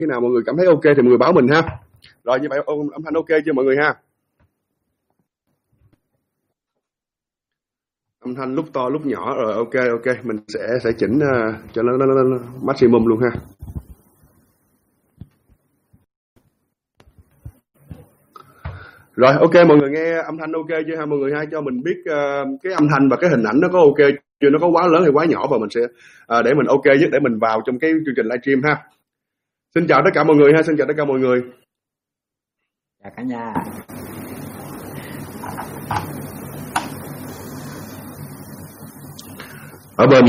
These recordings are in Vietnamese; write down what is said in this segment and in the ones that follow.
Khi nào mọi người cảm thấy ok thì mọi người báo mình ha. Rồi như vậy âm thanh ok chưa mọi người ha? Âm thanh lúc to lúc nhỏ rồi, ok mình sẽ chỉnh cho nó maximum luôn ha. Rồi ok, mọi người nghe âm thanh ok chưa ha mọi người ha? Cho mình biết cái âm thanh và cái hình ảnh nó có ok chưa, nó có quá lớn hay quá nhỏ, và mình sẽ để mình ok nhất để mình vào trong cái chương trình livestream ha. Xin chào tất cả mọi người ha, xin chào tất cả mọi người. Chào cả nhà. Ở bên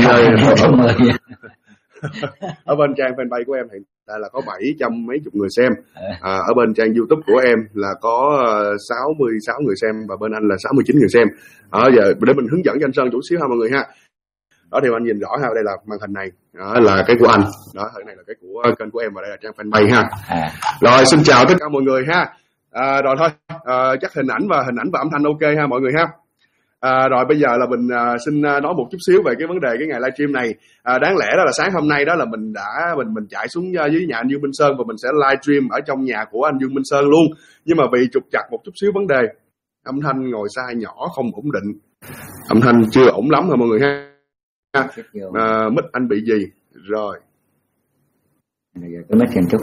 ở bên trang fanpage của em hiện tại là có 700 mấy chục người xem. Ở bên trang YouTube của em là có 66 người xem, và bên anh là 69 người xem. Giờ để mình hướng dẫn cho anh Sơn chút xíu ha mọi người ha. Đó thì anh nhìn rõ ha, đây là màn hình này, đó là cái của anh, đó cái này là cái của kênh của em, và đây là trang fanpage ha. Rồi xin chào tất cả mọi người ha. Rồi thôi, chắc hình ảnh và âm thanh ok ha mọi người ha. Rồi bây giờ là mình xin nói một chút xíu về cái vấn đề cái ngày livestream này. Đáng lẽ đó là sáng hôm nay đó là mình chạy xuống dưới nhà anh Dương Minh Sơn, và mình sẽ livestream ở trong nhà của anh Dương Minh Sơn luôn. Nhưng mà vì trục trặc một chút xíu vấn đề, âm thanh ngồi xa nhỏ không ổn định, âm thanh chưa ổn lắm rồi mọi người ha. Mic anh bị gì rồi? Cái mic một chút.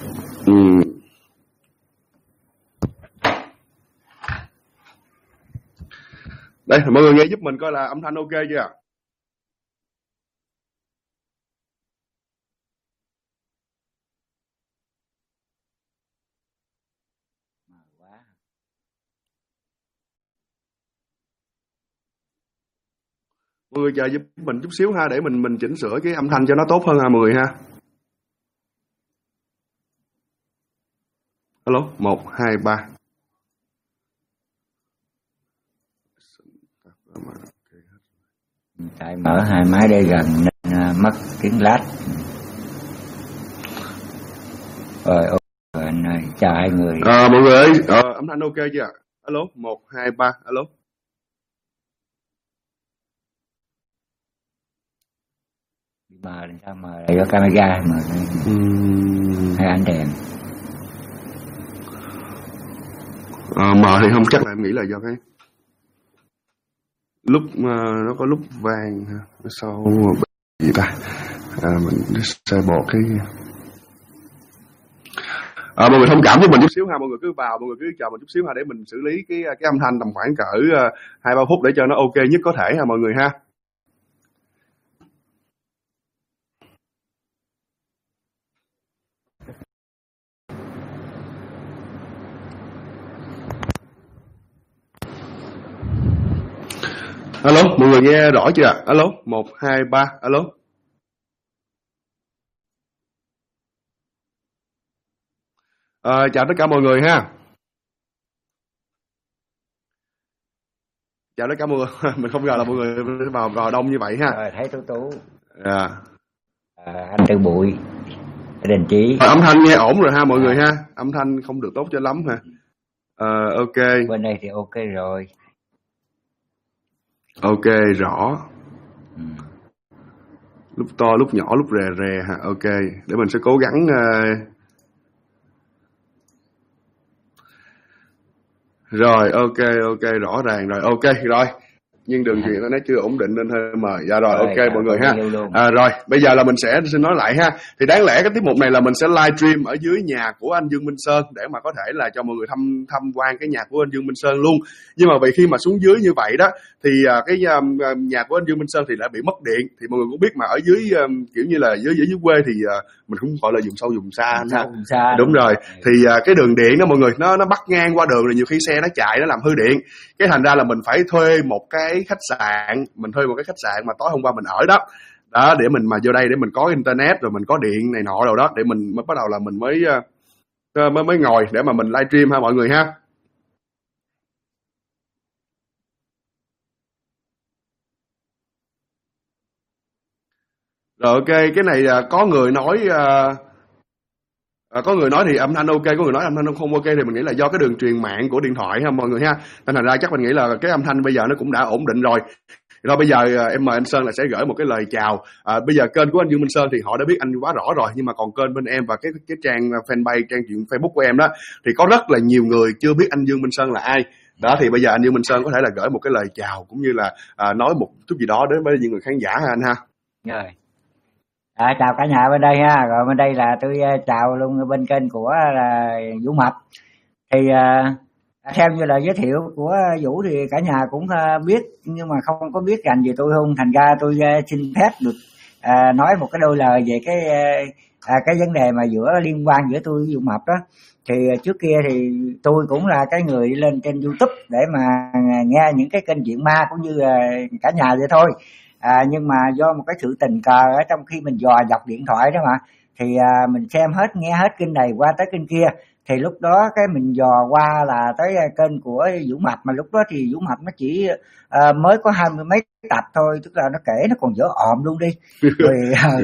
Đây mọi người nghe giúp mình coi là âm thanh ok chưa? Mọi người chờ giúp mình chút xíu ha, để mình chỉnh sửa cái âm thanh cho nó tốt hơn ha mọi người ha. Alo, 1, 2, 3. Tại mở hai máy đây gần nên mất tiếng lát. Rồi anh ơi, chào hai người. Mọi người ơi, âm thanh ok chưa? Alo, 1, 2, 3, alo. Mờ làm sao mờ đây có camera mà hay ánh đèn. Mờ thì không chắc, là em nghĩ là do cái lúc nó có lúc vàng sau gì ta. Mình disable cái mọi người thông cảm với mình chút xíu ha, mọi người cứ vào, mọi người cứ chờ mình chút xíu ha, để mình xử lý cái âm thanh tầm khoảng cỡ 2-3 phút để cho nó ok nhất có thể ha mọi người ha. Alo, mọi người nghe rõ chưa? Alo, 1, 2, 3, alo. Chào tất cả mọi người ha. Chào tất cả mọi người. Mình không ngờ là mọi người vào đông như vậy ha. Rồi, thấy Tú. Anh Tư Bụi, Đình Chí. Âm thanh nghe ổn rồi ha mọi người ha. Âm thanh không được tốt cho lắm ha. Ok. Bên đây thì ok rồi. Ok, rõ. Lúc to, lúc nhỏ, lúc rè rè ha. Ok, để mình sẽ cố gắng. Rồi, ok, rõ ràng rồi. Ok, rồi. Nhưng đường truyền nó chưa ổn định nên hơi mờ. Dạ rồi, ok mọi người ha. Rồi, bây giờ là mình sẽ xin nói lại ha. Thì đáng lẽ cái tiết mục này là mình sẽ livestream ở dưới nhà của anh Dương Minh Sơn, để mà có thể là cho mọi người tham quan cái nhà của anh Dương Minh Sơn luôn. Nhưng mà vì khi mà xuống dưới như vậy đó, thì cái nhà của anh Dương Minh Sơn thì lại bị mất điện. Thì mọi người cũng biết mà ở dưới kiểu như là dưới quê thì mình cũng gọi là vùng sâu vùng xa. Đúng rồi. Thì cái đường điện đó mọi người, nó bắt ngang qua đường, rồi nhiều khi xe nó chạy nó làm hư điện. Cái thành ra là mình phải thuê một cái khách sạn, mà tối hôm qua mình ở đó để mình mà vô đây để mình có internet, rồi mình có điện này nọ rồi đó, để mình mới bắt đầu là mình mới ngồi để mà mình livestream ha mọi người ha. Rồi ok, cái này có người nói thì âm thanh ok, có người nói âm thanh không ok, thì mình nghĩ là do cái đường truyền mạng của điện thoại ha mọi người ha. Nên thành ra chắc mình nghĩ là cái âm thanh bây giờ nó cũng đã ổn định rồi. Rồi bây giờ em mời anh Sơn là sẽ gửi một cái lời chào. Bây giờ kênh của anh Dương Minh Sơn thì họ đã biết anh quá rõ rồi, nhưng mà còn kênh bên em và cái trang fanpage, trang chuyện Facebook của em đó thì có rất là nhiều người chưa biết anh Dương Minh Sơn là ai. Đó thì bây giờ anh Dương Minh Sơn có thể là gửi một cái lời chào cũng như là nói một chút gì đó đến với những người khán giả ha anh ha. Rồi. Chào cả nhà bên đây ha, rồi bên đây là tôi chào luôn bên kênh của là Vũ Mập. Thì theo như lời giới thiệu của Vũ thì cả nhà cũng biết, nhưng mà không có biết rành về tôi không, thành ra tôi xin phép được nói một cái đôi lời về cái vấn đề mà liên quan giữa tôi với Vũ Mập đó. Thì trước kia thì tôi cũng là cái người đi lên trên YouTube để mà nghe những cái kênh chuyện ma cũng như cả nhà vậy thôi. Nhưng mà do một cái sự tình cờ ở trong khi mình dò dọc điện thoại đó mà, thì mình xem hết, nghe hết kênh này qua tới kênh kia, thì lúc đó cái mình dò qua là tới kênh của Vũ Mập, mà lúc đó thì Vũ Mập nó chỉ mới có 20 mấy tập thôi, tức là nó kể nó còn dở ồm luôn đi. Rồi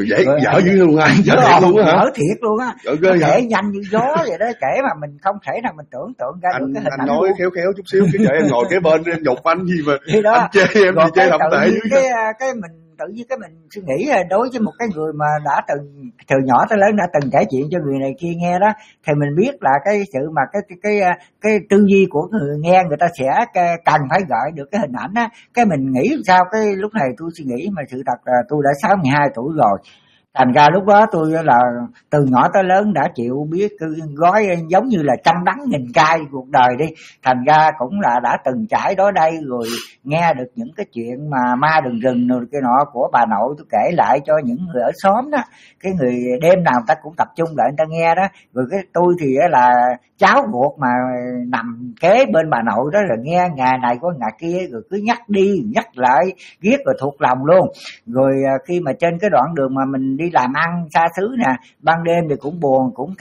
dở dữ luôn anh, dở thiệt luôn á hả? Dở thiệt luôn á. Nó kể nhanh như gió vậy đó, kể mà mình không thể nào mình tưởng tượng ra được cái hình ảnh. Anh nói luôn. khéo chút xíu, cái em ngồi kế bên em nhục anh gì mà đó. Anh chê em thì chê thậm tệ dữ. Cái mình tự nhiên cái mình suy nghĩ là đối với một cái người mà đã từng từ nhỏ tới lớn đã từng kể chuyện cho người này kia nghe đó, thì mình biết là cái sự mà cái tư duy của người nghe, người ta sẽ cần phải gợi được cái hình ảnh á. Cái mình nghĩ sao, cái lúc này tôi suy nghĩ mà sự thật là tôi đã 62 tuổi rồi. Thành ra lúc đó tôi là từ nhỏ tới lớn đã chịu biết gói giống như là trăm đắng nghìn cay cuộc đời đi. Thành ra cũng là đã từng trải đó đây, rồi nghe được những cái chuyện mà ma đường rừng rồi cái nọ của bà nội tôi kể lại cho những người ở xóm đó. Cái người đêm nào người ta cũng tập trung lại người ta nghe đó. Rồi cái tôi thì là cháu ruột mà nằm kế bên bà nội đó, rồi nghe ngày này có ngày kia, rồi cứ nhắc đi nhắc lại ghét rồi thuộc lòng luôn. Rồi khi mà trên cái đoạn đường mà mình đi làm ăn xa xứ nè, ban đêm thì cũng buồn, cũng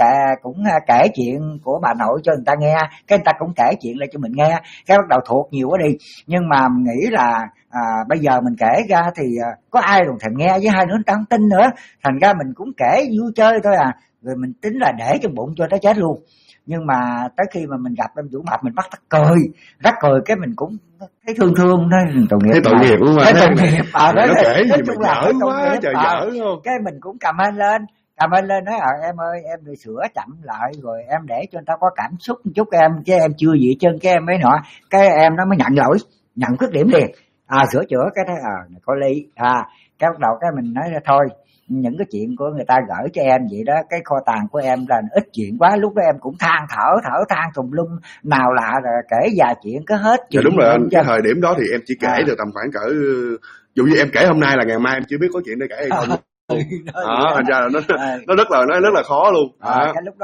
kể chuyện của bà nội cho người ta nghe, cái người ta cũng kể chuyện lại cho mình nghe, cái bắt đầu thuộc nhiều quá đi. Nhưng mà mình nghĩ là bây giờ mình kể ra thì có ai còn thèm nghe, với hai nữa người ta không tin nữa, thành ra mình cũng kể vui chơi thôi à. Rồi mình tính là để trong bụng cho tới chết luôn. Nhưng mà tới khi mà mình gặp em Vũ Mập mình bắt tắt cười, cái mình cũng thấy thương đó, tội nghiệp. Thấy tội nghiệp đúng không? Thấy tội nghiệp. Nó kể gì mà dở quá trời, dở không? Cái mình cũng cầm lên nói em ơi, em đi sửa chậm lại rồi em để cho người ta có cảm xúc một chút em, chứ em chưa gì chân cái em mới nọ. Cái em nó mới nhận lỗi, nhận khuyết điểm liền. Sửa chữa cái thấy có lý. Cái bắt đầu cái mình nói ra thôi, những cái chuyện của người ta gửi cho em vậy đó, cái kho tàng của em là ít chuyện quá. Lúc đó em cũng than thở tùm lum, nào lạ rồi kể vài chuyện có hết chuyện. Đúng rồi anh, cái thời điểm đó thì em chỉ kể được tầm khoảng cỡ, dù như em kể hôm nay là ngày mai em chưa biết có chuyện để kể hay không. Thành ra là nó rất là khó luôn. Cái lúc đó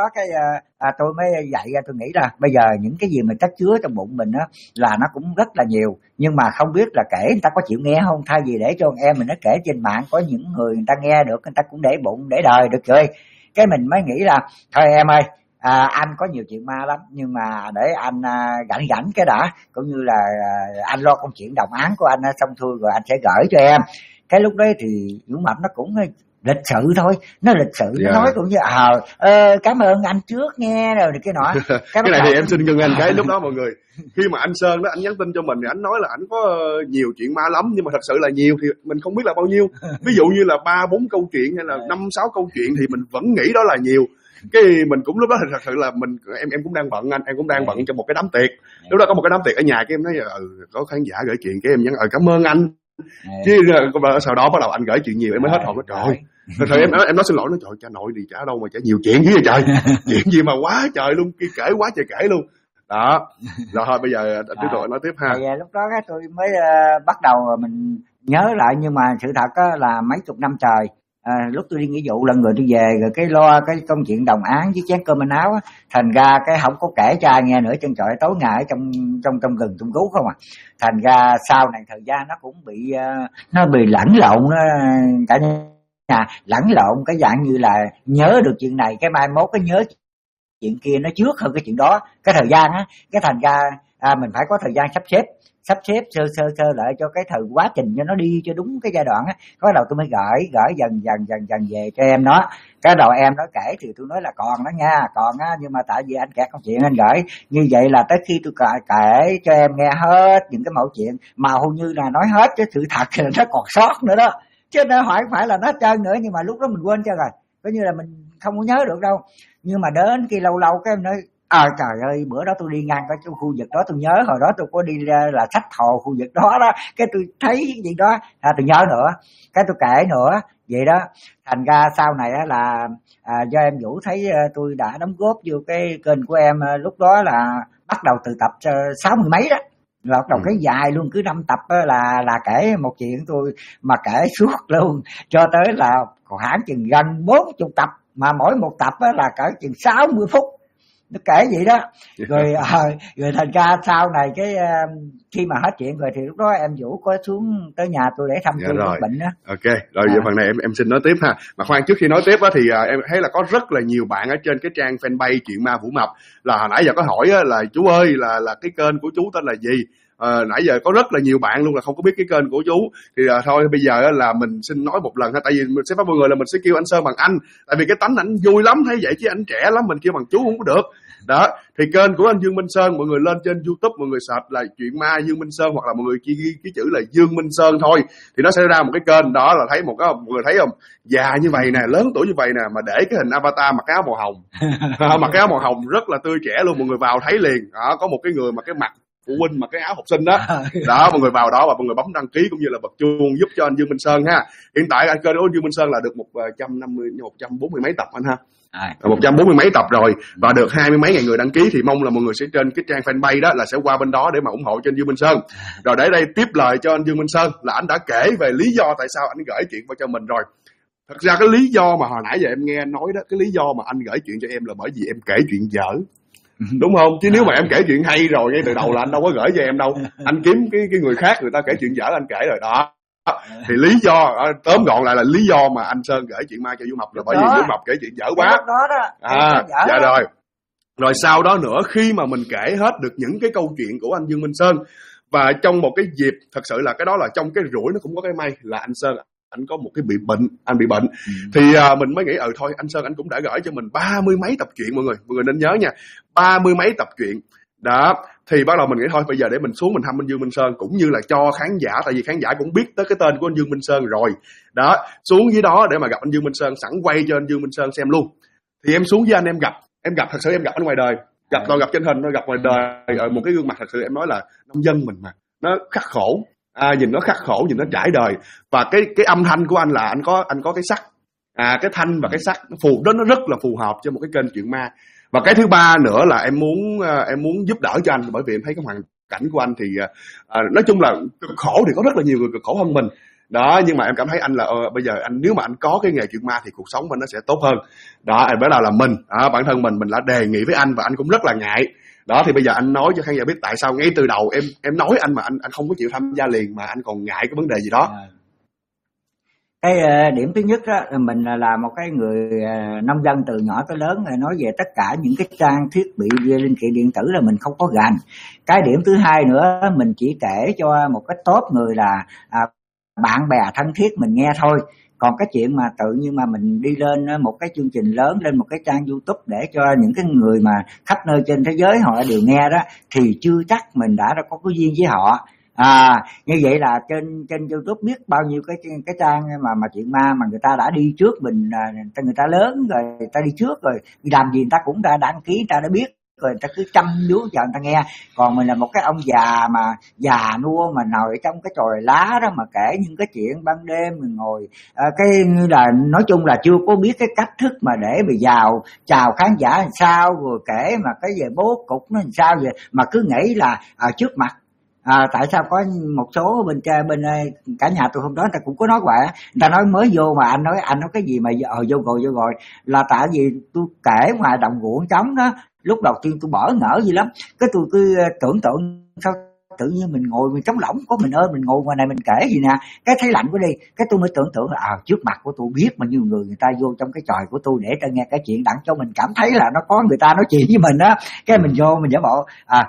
tôi mới dạy ra, tôi nghĩ là bây giờ những cái gì mà chất chứa trong bụng mình á là nó cũng rất là nhiều, nhưng mà không biết là kể người ta có chịu nghe không. Thay vì để cho em mình nó kể trên mạng, có những người ta nghe được, người ta cũng để bụng để đời được rồi. Cái mình mới nghĩ là thôi em ơi, anh có nhiều chuyện ma lắm, nhưng mà để anh rảnh cái đã, cũng như là anh lo công chuyện đồng án của anh xong xuôi rồi anh sẽ gửi cho em. Cái lúc đấy thì Vũ Mập nó cũng lịch sự thôi, nó lịch sự, nó nói cũng như cảm ơn anh trước nghe rồi cái nọ. Cái này thì em xin ngừng anh cái lúc đó mọi người, khi mà anh Sơn đó anh nhắn tin cho mình thì anh nói là anh có nhiều chuyện ma lắm, nhưng mà thật sự là nhiều thì mình không biết là bao nhiêu. Ví dụ như là 3-4 câu chuyện hay là 5-6 câu chuyện thì mình vẫn nghĩ đó là nhiều. Cái mình cũng lúc đó thì thật sự là em cũng đang bận anh, em cũng đang bận trong một cái đám tiệc. Lúc đó có một cái đám tiệc ở nhà, cái em nói có khán giả gửi chuyện, cái em nhắn cảm ơn anh. Chứ sau đó bắt đầu anh gửi chuyện nhiều em mới hết hồn. Trời, thật sự em nói xin lỗi, nói trời, cha nội thì chả đâu mà chả nhiều chuyện dữ vậy trời. Chuyện gì mà quá trời luôn, kể quá trời kể luôn đó. Rồi thôi bây giờ tiếp tục nói tiếp ha. Lúc đó tôi mới bắt đầu mình nhớ lại, nhưng mà sự thật là mấy chục năm trời, lúc tôi đi nghĩa vụ lần rồi tôi về, rồi cái lo cái công chuyện đồng án với chén cơm manh áo á, thành ra cái không có kể cho ai nghe nữa, chân trời tối ngày ở trong rừng trong cứu không à. Thành ra sau này thời gian nó cũng bị lẫn lộn đó, cả nhà lẫn lộn cái dạng như là nhớ được chuyện này cái mai mốt cái nhớ chuyện kia nó trước hơn cái chuyện đó, cái thời gian á, cái thành ra mình phải có thời gian sắp xếp sơ lại cho cái thời quá trình cho nó đi cho đúng cái giai đoạn á. Có đầu tôi mới gửi dần về cho em nó. Cái đầu em nó kể thì tôi nói là còn đó nha, còn á, nhưng mà tại vì anh kẹt công chuyện anh gửi như vậy là tới khi tôi kể cho em nghe hết những cái mẫu chuyện mà hầu như là nói hết cái sự thật thì nó còn sót nữa đó, chứ nó không phải là nó trơn nữa, nhưng mà lúc đó mình quên cho rồi, coi như là mình không có nhớ được đâu. Nhưng mà đến khi lâu cái em nói trời ơi, bữa đó tôi đi ngang cái khu vực đó, tôi nhớ hồi đó tôi có đi ra là sách hồ khu vực đó đó, cái tôi thấy cái gì đó tôi nhớ nữa, cái tôi kể nữa vậy đó. Thành ra sau này là do em Vũ thấy tôi đã đóng góp vô cái kênh của em, lúc đó là bắt đầu từ tập 60 mấy đó, là bắt đầu cái dài luôn, cứ 5 tập là kể một chuyện tôi mà kể suốt luôn cho tới là khoảng chừng gần 40 tập, mà mỗi một tập là cỡ chừng 60 phút nó kể vậy đó. Rồi thành ra sau này cái khi mà hết chuyện rồi thì lúc đó em Vũ có xuống tới nhà tôi để thăm tôi rồi. bệnh đó. Ok rồi, vậy phần này em xin nói tiếp ha. Mà khoan, trước khi nói tiếp thì em thấy là có rất là nhiều bạn ở trên cái trang fanpage Chuyện Ma Vũ Mập là hồi nãy giờ có hỏi là chú ơi là cái kênh của chú tên là gì. Nãy giờ có rất là nhiều bạn luôn là không có biết cái kênh của chú, thì thôi bây giờ là mình xin nói một lần ha, tại vì mình sẽ phát mọi người là mình sẽ kêu anh Sơn bằng anh, tại vì cái tánh ảnh vui lắm thấy vậy, chứ anh trẻ lắm mình kêu bằng chú không có được đó. Thì kênh của anh Dương Minh Sơn, mọi người lên trên YouTube mọi người search là Chuyện Ma Dương Minh Sơn, hoặc là mọi người chỉ ghi cái chữ là Dương Minh Sơn thôi thì nó sẽ ra một cái kênh đó, là thấy một cái, mọi người thấy không, già như vậy nè, lớn tuổi như vậy nè, mà để cái hình avatar mặc áo màu hồng mặc cái áo màu hồng rất là tươi trẻ luôn, mọi người vào thấy liền đó. Có một cái người mà cái mặt phụ huynh mà cái áo học sinh đó đó, mọi người vào đó và mọi người bấm đăng ký cũng như là bật chuông giúp cho anh Dương Minh Sơn ha. Hiện tại anh kênh của anh Dương Minh Sơn là được 140 mấy tập anh ha, 140 mấy tập rồi, và được 20 mấy ngàn người đăng ký, thì mong là mọi người sẽ trên cái trang fanpage đó là sẽ qua bên đó để mà ủng hộ cho anh Dương Minh Sơn. Rồi để đây tiếp lời cho anh Dương Minh Sơn là anh đã kể về lý do tại sao anh gửi chuyện vào cho mình rồi. Thật ra cái lý do mà hồi nãy giờ em nghe nói đó, cái lý do mà anh gửi chuyện cho em là bởi vì em kể chuyện dở, đúng không? Chứ nếu mà em kể chuyện hay rồi ngay từ đầu là anh đâu có gửi cho em đâu, anh kiếm cái người khác người ta kể chuyện dở anh kể rồi đó. Thì lý do tóm gọn lại là lý do mà anh Sơn gửi Chuyện Ma cho Vũ Mập là bởi vì Vũ Mập kể chuyện dở quá dạ rồi. Rồi sau đó nữa, khi mà mình kể hết được những cái câu chuyện của anh Dương Minh Sơn, và trong một cái dịp thật sự là cái đó là trong cái rủi nó cũng có cái may là anh Sơn anh có một cái bị bệnh, anh bị bệnh thì mình mới nghĩ thôi anh Sơn anh cũng đã gửi cho mình 30 mấy tập truyện, mọi người nên nhớ nha, 30 mấy tập truyện đó. Thì bắt đầu mình nghĩ thôi bây giờ để mình xuống mình thăm anh Dương Minh Sơn, cũng như là cho khán giả, tại vì khán giả cũng biết tới cái tên của anh Dương Minh Sơn rồi đó, xuống dưới đó để mà gặp anh Dương Minh Sơn, sẵn quay cho anh Dương Minh Sơn xem luôn. Thì em xuống với anh, em gặp thật sự, em gặp ở ngoài đời, toàn gặp trên hình, nó gặp ngoài đời ở một cái gương mặt thật sự em nói là nông dân mình mà nó khắc khổ, nhìn nó khắc khổ, nhìn nó trải đời. Và cái âm thanh của anh là anh có cái sắc, cái thanh và cái sắc nó rất là phù hợp cho một cái kênh Chuyện Ma. Và cái thứ ba nữa là em muốn giúp đỡ cho anh, bởi vì em thấy cái hoàn cảnh của anh thì nói chung là cực khổ, thì có rất là nhiều người cực khổ hơn mình đó, nhưng mà em cảm thấy anh là bây giờ anh nếu mà anh có cái nghề Chuyện Ma thì cuộc sống anh nó sẽ tốt hơn đó. Em bắt đầu là mình bản thân mình đã đề nghị với anh và anh cũng rất là ngại đó. Thì bây giờ anh nói cho khán giả biết tại sao ngay từ đầu em nói anh mà anh không có chịu tham gia liền, mà anh còn ngại cái vấn đề gì đó. Cái điểm thứ nhất đó, mình là một cái người nông dân từ nhỏ tới lớn, nói về tất cả những cái trang thiết bị linh kiện điện tử là mình không có gành. Cái điểm thứ hai nữa, mình chỉ kể cho một cái top người là bạn bè thân thiết mình nghe thôi. Còn cái chuyện mà tự nhiên mà mình đi lên một cái chương trình lớn, lên một cái trang YouTube để cho những cái người mà khắp nơi trên thế giới họ đều nghe đó, thì chưa chắc mình đã có cái duyên với họ. Như vậy là trên YouTube biết bao nhiêu cái trang mà Chuyện Ma mà người ta đã đi trước mình, người ta lớn rồi, người ta đi trước rồi, đi làm gì người ta cũng đã đăng ký, người ta đã biết rồi, người ta cứ chăm chú chờ người ta nghe. Còn mình là một cái ông già mà già nua mà ngồi trong cái chòi lá đó mà kể những cái chuyện ban đêm mình ngồi cái như là nói chung là chưa có biết cái cách thức mà để mà vào chào khán giả làm sao, rồi kể mà cái về bố cục nó làm sao vậy, mà cứ nghĩ là trước mặt. Tại sao có một số bên cả nhà tôi hôm đó người ta cũng có nói vậy, người ta nói mới vô mà anh nói cái gì mà vô rồi là tại vì tôi kể ngoài đồng ruộng trống đó, lúc đầu tiên tôi bỡ ngỡ gì lắm, cái tôi cứ tưởng tượng sao tự nhiên mình ngồi mình trống lỏng, có mình ơi mình ngồi ngoài này mình kể gì nè, cái thấy lạnh quá đi, cái tôi mới tưởng tượng là trước mặt của tôi biết bao nhiêu người ta vô trong cái tròi của tôi để cho nghe cái chuyện, đặng cho mình cảm thấy là nó có người ta nói chuyện với mình á, cái mình vô mình giả bộ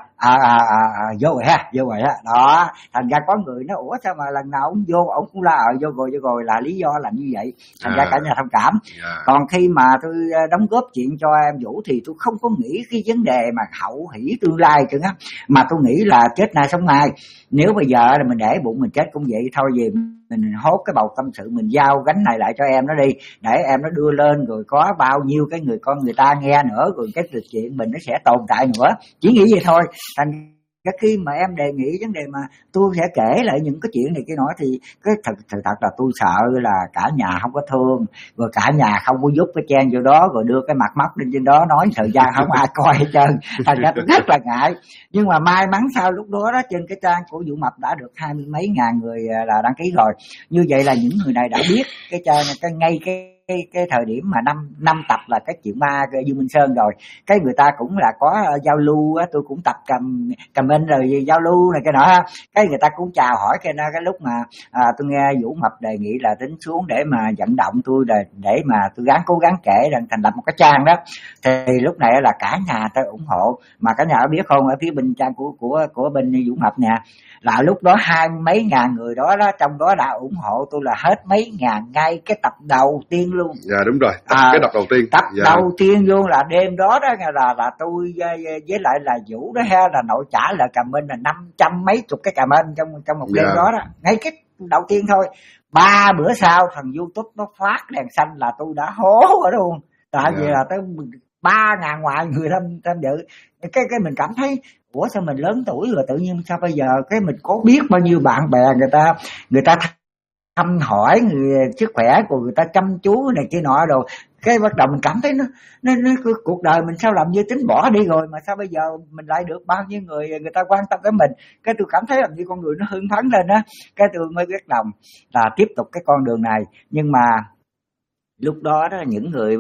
vô rồi ha đó, thành ra có người nói ủa sao mà lần nào ông vô ông cũng la vô rồi là lý do là như vậy, thành ra cả nhà thông cảm. Còn khi mà tôi đóng góp chuyện cho em Vũ thì tôi không có nghĩ cái vấn đề mà hậu hỷ tương lai chứ á, mà tôi nghĩ là chết nay sống nay, nếu bây giờ là mình để bụng mình chết cũng vậy thôi, về mình hốt cái bầu tâm sự, mình giao gánh này lại cho em nó đi, để em nó đưa lên, rồi có bao nhiêu cái người con người ta nghe nữa, rồi cái chuyện mình nó sẽ tồn tại nữa, chỉ nghĩ vậy thôi. Thành cái khi mà em đề nghị vấn đề mà tôi sẽ kể lại những cái chuyện này kia nói thì cái thật là tôi sợ là cả nhà không có thương, rồi cả nhà không có giúp cái chen vô đó, rồi đưa cái mặt móc lên trên đó nói thời gian không ai coi hết trơn, thành ra tôi rất là ngại. Nhưng mà may mắn sau lúc đó trên cái trang của Vũ Mập đã được 20 mấy ngàn người là đăng ký rồi, như vậy là những người này đã biết cái trang ngay cái thời điểm mà năm tập là cái chuyện ma Dương Minh Sơn rồi, cái người ta cũng là có giao lưu á, tôi cũng tập comment rồi giao lưu này cái nọ, cái người ta cũng chào hỏi cái lúc mà tôi nghe Vũ Mập đề nghị là tính xuống để mà vận động tôi để mà tôi cố gắng kể rằng thành lập một cái trang đó, thì lúc này là cả nhà tôi ủng hộ, mà cả nhà biết không, ở phía bên trang của bên Vũ Mập nè, là lúc đó 20 mấy ngàn người đó trong đó đã ủng hộ tôi là hết mấy ngàn ngay cái tập đầu tiên luôn. Dạ đúng rồi, cái tập đầu tiên. Tập đầu tiên luôn là đêm đó là tôi với lại là Vũ đó ha, là nội trả lời comment là 500 mấy chục cái comment trong một đêm đó, ngay cái đầu tiên thôi. 3 bữa sau thằng YouTube nó phát đèn xanh là tôi đã hố ở luôn, tại vì là tới 3.000 ngoài người tham dự, cái mình cảm thấy ủa sao mình lớn tuổi rồi tự nhiên sao bây giờ cái mình có biết bao nhiêu bạn bè người ta thăm hỏi sức khỏe của người ta, chăm chú này kia nọ, rồi cái bắt đầu mình cảm thấy nó cuộc đời mình sao làm như tính bỏ đi rồi, mà sao bây giờ mình lại được bao nhiêu người ta quan tâm tới mình, cái tôi cảm thấy làm như con người nó hưng phấn lên á, cái tôi mới quyết lòng là tiếp tục cái con đường này. Nhưng mà lúc đó những người